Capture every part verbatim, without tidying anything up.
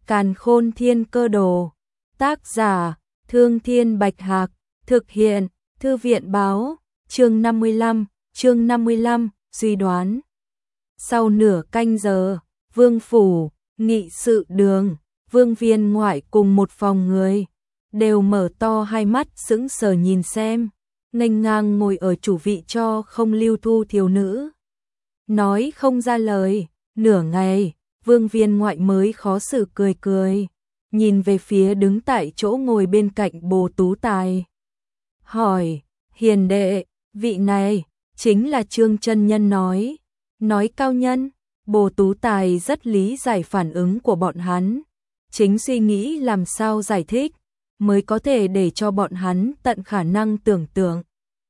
Càn Khôn Thiên Cơ Đồ. Tác giả: Thương Thiên Bạch Hạc. Thực hiện: Thư viện Báo. Chương năm mươi lăm, chương năm mươi lăm, suy đoán. Sau nửa canh giờ, Vương phủ, nghị sự đường, Vương viên ngoại cùng một phòng người đều mở to hai mắt sững sờ nhìn xem, nghênh ngang ngồi ở chủ vị cho không lưu thu thiếu nữ. Nói không ra lời, nửa ngày, Vương viên ngoại mới khó xử cười cười, nhìn về phía đứng tại chỗ ngồi bên cạnh Bồ Tú Tài. Hỏi, hiền đệ, vị này, chính là Trương chân nhân nói. Nói cao nhân, Bồ Tú Tài rất lý giải phản ứng của bọn hắn, chính suy nghĩ làm sao giải thích, mới có thể để cho bọn hắn tận khả năng tưởng tượng.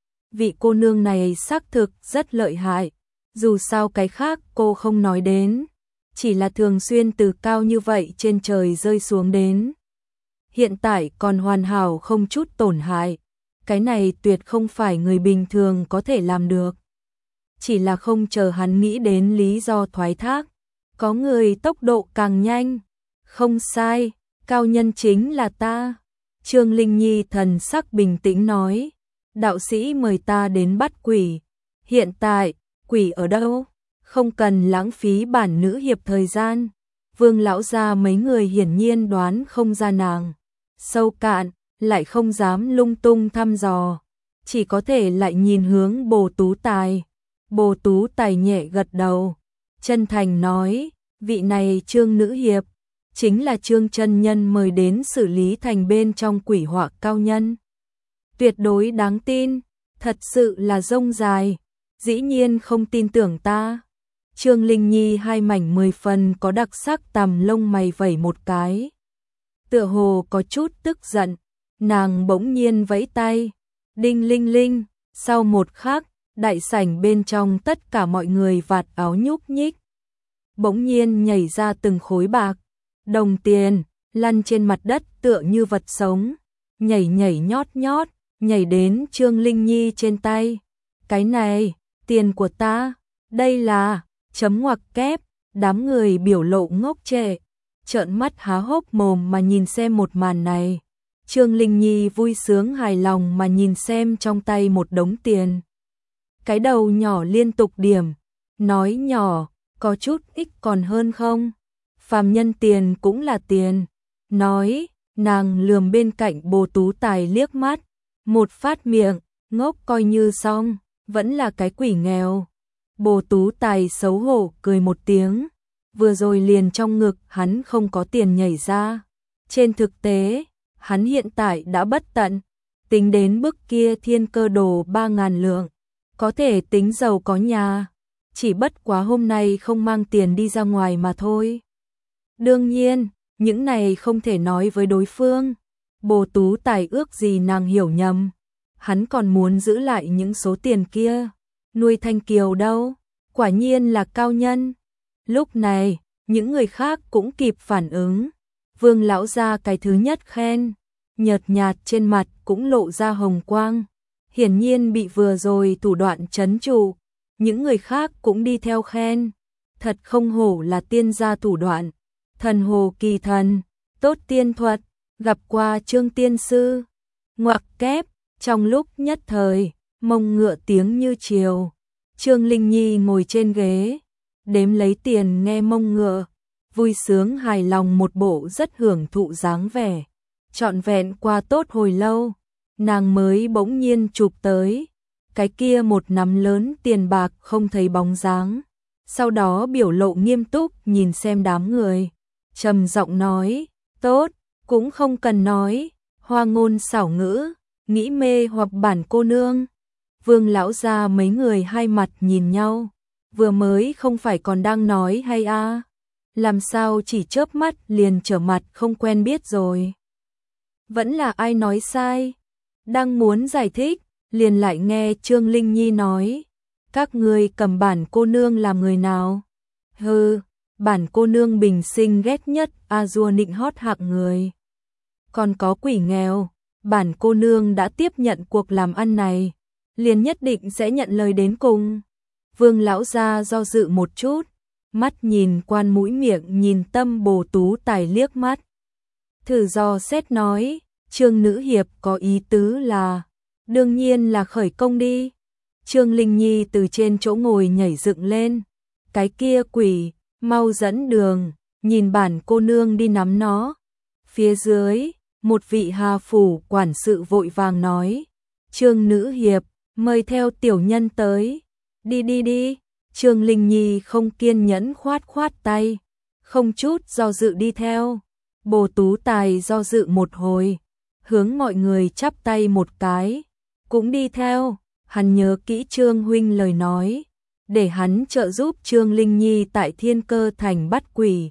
Vị cô nương này xác thực rất lợi hại, dù sao cái khác cô không nói đến, chỉ là thường xuyên từ cao như vậy trên trời rơi xuống đến. Hiện tại còn hoàn hảo không chút tổn hại, cái này tuyệt không phải người bình thường có thể làm được. Chỉ là không chờ hắn nghĩ đến lý do thoái thác, có người tốc độ càng nhanh. Không sai, cao nhân chính là ta. Trương Linh Nhi thần sắc bình tĩnh nói, đạo sĩ mời ta đến bắt quỷ. Hiện tại, quỷ ở đâu? Không cần lãng phí bản nữ hiệp thời gian. Vương lão gia mấy người hiển nhiên đoán không ra nàng sâu cạn, lại không dám lung tung thăm dò, chỉ có thể lại nhìn hướng Bồ Tú Tài. Bồ Tú Tài nhẹ gật đầu, chân thành nói, vị này Trương nữ hiệp, chính là Trương chân nhân mời đến xử lý thành bên trong quỷ họa cao nhân. Tuyệt đối đáng tin, thật sự là rông dài, dĩ nhiên không tin tưởng ta. Trương Linh Nhi hai mảnh mười phần có đặc sắc tằm lông mày vẩy một cái. Tựa hồ có chút tức giận, nàng bỗng nhiên vẫy tay, đinh linh linh, sau một khắc, đại sảnh bên trong tất cả mọi người vạt áo nhúc nhích. Bỗng nhiên nhảy ra từng khối bạc, đồng tiền, lăn trên mặt đất tựa như vật sống, nhảy nhảy nhót nhót, nhảy đến Trương Linh Nhi trên tay. Cái này, tiền của ta, đây là, chấm ngoặc kép, đám người biểu lộ ngốc trệ, trợn mắt há hốc mồm mà nhìn xem một màn này. Trương Linh Nhi vui sướng hài lòng mà nhìn xem trong tay một đống tiền. Cái đầu nhỏ liên tục điểm, nói nhỏ, có chút ít còn hơn không? Phàm nhân tiền cũng là tiền. Nói, nàng lườm bên cạnh Bồ Tú Tài liếc mắt, một phát miệng, ngốc coi như xong, vẫn là cái quỷ nghèo. Bồ Tú Tài xấu hổ cười một tiếng, vừa rồi liền trong ngực hắn không có tiền nhảy ra. Trên thực tế, hắn hiện tại đã bất tận, tính đến bức kia thiên cơ đồ ba ngàn lượng, có thể tính giàu có nhà, chỉ bất quá hôm nay không mang tiền đi ra ngoài mà thôi. Đương nhiên, những này không thể nói với đối phương. Bồ Tú Tài ước gì nàng hiểu nhầm, hắn còn muốn giữ lại những số tiền kia. Nuôi Thanh Kiều đâu, quả nhiên là cao nhân. Lúc này, những người khác cũng kịp phản ứng. Vương lão gia cái thứ nhất khen, nhợt nhạt trên mặt cũng lộ ra hồng quang, hiển nhiên bị vừa rồi thủ đoạn trấn trụ. Những người khác cũng đi theo khen, thật không hổ là tiên gia thủ đoạn, thần hồ kỳ thần, tốt tiên thuật, gặp qua Trương tiên sư. Ngoặc kép, trong lúc nhất thời, mông ngựa tiếng như chiều. Trương Linh Nhi ngồi trên ghế, đếm lấy tiền nghe mông ngựa, vui sướng hài lòng một bộ rất hưởng thụ dáng vẻ. Trọn vẹn qua tốt hồi lâu, nàng mới bỗng nhiên chụp tới, cái kia một nắm lớn tiền bạc không thấy bóng dáng. Sau đó biểu lộ nghiêm túc nhìn xem đám người, trầm giọng nói, tốt, cũng không cần nói, hoa ngôn xảo ngữ, nghĩ mê hoặc bản cô nương. Vương lão gia mấy người hai mặt nhìn nhau, vừa mới không phải còn đang nói hay a? À? Làm sao chỉ chớp mắt liền trở mặt không quen biết rồi? Vẫn là ai nói sai? Đang muốn giải thích, liền lại nghe Trương Linh Nhi nói, các ngươi cầm bản cô nương làm người nào? Hừ, bản cô nương bình sinh ghét nhất a dua nịnh hót hạng người. Còn có quỷ nghèo, bản cô nương đã tiếp nhận cuộc làm ăn này, liền nhất định sẽ nhận lời đến cùng. Vương lão gia do dự một chút, mắt nhìn quan mũi miệng nhìn tâm Bồ Tú Tài liếc mắt. Thử dò xét nói, Trương nữ hiệp có ý tứ là, đương nhiên là khởi công đi. Trương Linh Nhi từ trên chỗ ngồi nhảy dựng lên, cái kia quỷ, mau dẫn đường, nhìn bản cô nương đi nắm nó. Phía dưới, một vị Hà phủ quản sự vội vàng nói, Trương nữ hiệp, mời theo tiểu nhân tới. Đi đi đi. Trương Linh Nhi không kiên nhẫn khoát khoát tay, không chút do dự đi theo. Bồ Tú Tài do dự một hồi, hướng mọi người chắp tay một cái, cũng đi theo. Hắn nhớ kỹ Trương huynh lời nói, để hắn trợ giúp Trương Linh Nhi tại Thiên Cơ thành bắt quỷ.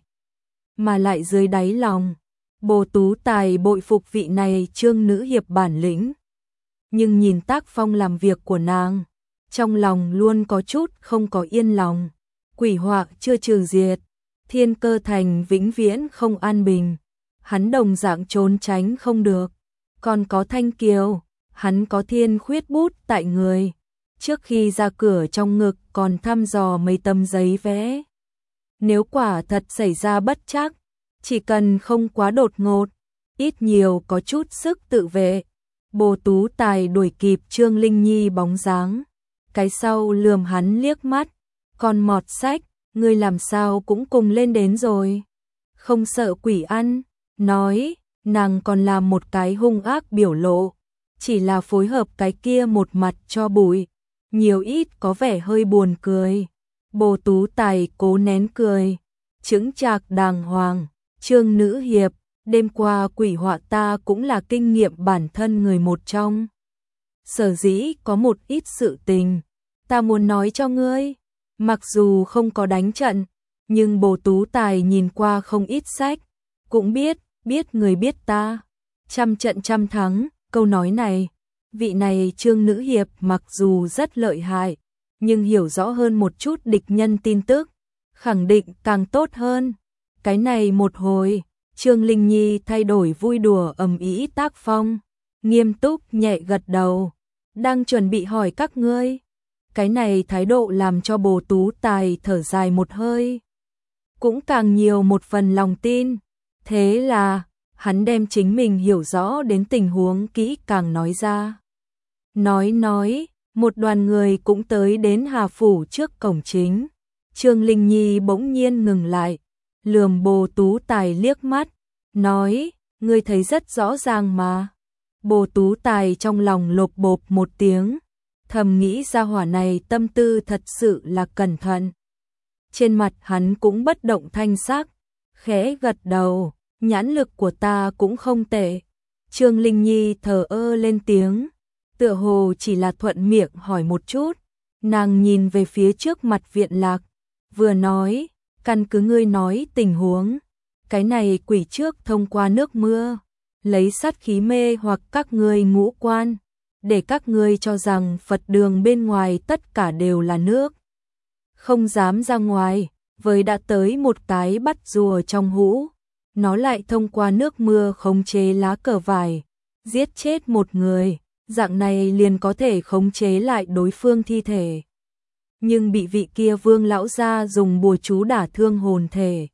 Mà lại dưới đáy lòng, Bồ Tú Tài bội phục vị này Trương nữ hiệp bản lĩnh. Nhưng nhìn tác phong làm việc của nàng, trong lòng luôn có chút không có yên lòng. Quỷ họa chưa trừ diệt, Thiên Cơ thành vĩnh viễn không an bình. Hắn đồng dạng trốn tránh không được. Còn có Thanh Kiều, hắn có thiên khuyết bút tại người. Trước khi ra cửa trong ngực còn thăm dò mấy tấm giấy vẽ. Nếu quả thật xảy ra bất trắc, chỉ cần không quá đột ngột, ít nhiều có chút sức tự vệ. Bồ Tú Tài đuổi kịp Trương Linh Nhi bóng dáng, cái sau lườm hắn liếc mắt, còn mọt sách, ngươi làm sao cũng cùng lên đến rồi. Không sợ quỷ ăn, nói, nàng còn làm một cái hung ác biểu lộ, chỉ là phối hợp cái kia một mặt cho bụi, nhiều ít có vẻ hơi buồn cười. Bồ Tú Tài cố nén cười, chững chạc đàng hoàng, Trương nữ hiệp, đêm qua quỷ họa ta cũng là kinh nghiệm bản thân người một trong. Sở dĩ có một ít sự tình, ta muốn nói cho ngươi, mặc dù không có đánh trận, nhưng Bồ Tú Tài nhìn qua không ít sách, cũng biết, biết người biết ta, trăm trận trăm thắng. Câu nói này, vị này Trương nữ hiệp mặc dù rất lợi hại, nhưng hiểu rõ hơn một chút địch nhân tin tức, khẳng định càng tốt hơn. Cái này một hồi, Trương Linh Nhi thay đổi vui đùa ầm ĩ tác phong, nghiêm túc nhẹ gật đầu, đang chuẩn bị hỏi các ngươi. Cái này thái độ làm cho Bồ Tú Tài thở dài một hơi, cũng càng nhiều một phần lòng tin. Thế là, hắn đem chính mình hiểu rõ đến tình huống kỹ càng nói ra. Nói nói, một đoàn người cũng tới đến Hà phủ trước cổng chính. Trương Linh Nhi bỗng nhiên ngừng lại, lườm Bồ Tú Tài liếc mắt, nói, ngươi thấy rất rõ ràng mà. Bồ Tú Tài trong lòng lộp bộp một tiếng, thầm nghĩ ra hỏa này tâm tư thật sự là cẩn thận. Trên mặt hắn cũng bất động thanh sắc, khẽ gật đầu, nhãn lực của ta cũng không tệ. Trương Linh Nhi thờ ơ lên tiếng, tựa hồ chỉ là thuận miệng hỏi một chút. Nàng nhìn về phía trước mặt Viện Lạc, vừa nói, căn cứ ngươi nói tình huống, cái này quỷ trước thông qua nước mưa, lấy sát khí mê hoặc các ngươi ngũ quan, để các ngươi cho rằng Phật đường bên ngoài tất cả đều là nước, không dám ra ngoài. Với đã tới một cái bắt rùa trong hũ, nó lại thông qua nước mưa khống chế lá cờ vải, giết chết một người, dạng này liền có thể khống chế lại đối phương thi thể. Nhưng bị vị kia Vương lão gia dùng bùa chú đả thương hồn thể,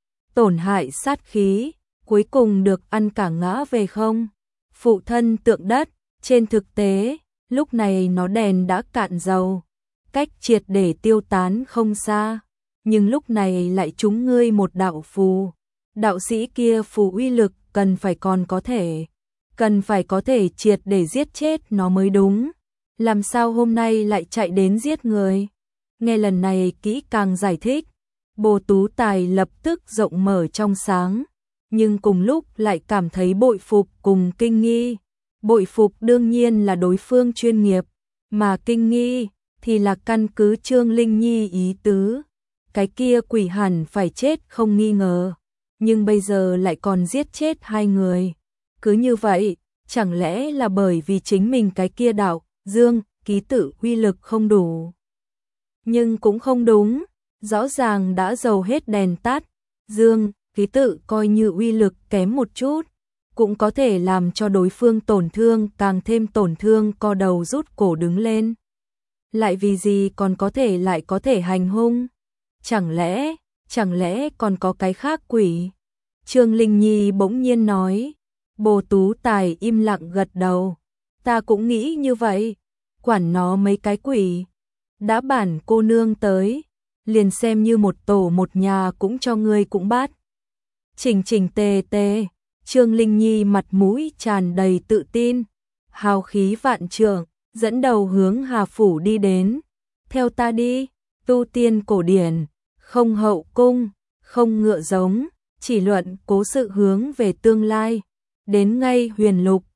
tổn hại sát khí, cuối cùng được ăn cả ngã về không. Phụ thân tượng đất, trên thực tế, lúc này nó đèn đã cạn dầu, cách triệt để tiêu tán không xa, nhưng lúc này lại trúng ngươi một đạo phù. Đạo sĩ kia phù uy lực cần phải còn có thể, cần phải có thể triệt để giết chết nó mới đúng. Làm sao hôm nay lại chạy đến giết người? Nghe lần này kỹ càng giải thích, Bồ Tú Tài lập tức rộng mở trong sáng, nhưng cùng lúc lại cảm thấy bội phục cùng kinh nghi. Bội phục đương nhiên là đối phương chuyên nghiệp, mà kinh nghi thì là căn cứ Trương Linh Nhi ý tứ. Cái kia quỷ hẳn phải chết không nghi ngờ, nhưng bây giờ lại còn giết chết hai người. Cứ như vậy, chẳng lẽ là bởi vì chính mình cái kia đạo, dương, ký tự uy lực không đủ? Nhưng cũng không đúng, rõ ràng đã dầu hết đèn tắt, dương, ký tự coi như uy lực kém một chút, cũng có thể làm cho đối phương tổn thương càng thêm tổn thương, co đầu rút cổ đứng lên. Lại vì gì còn có thể lại có thể hành hung? chẳng lẽ, chẳng lẽ còn có cái khác quỷ? Trương Linh Nhi bỗng nhiên nói. Bồ Tú Tài im lặng gật đầu. Ta cũng nghĩ như vậy, quản nó mấy cái quỷ. Đã bản cô nương tới, liền xem như một tổ một nhà cũng cho ngươi cũng bát. Chỉnh chỉnh tề tề, Trương Linh Nhi mặt mũi tràn đầy tự tin, hào khí vạn trượng, dẫn đầu hướng Hà Phủ đi đến. Theo ta đi, tu tiên cổ điển, không hậu cung, không ngựa giống, chỉ luận cố sự hướng về tương lai. Đến ngay Huyền Lục,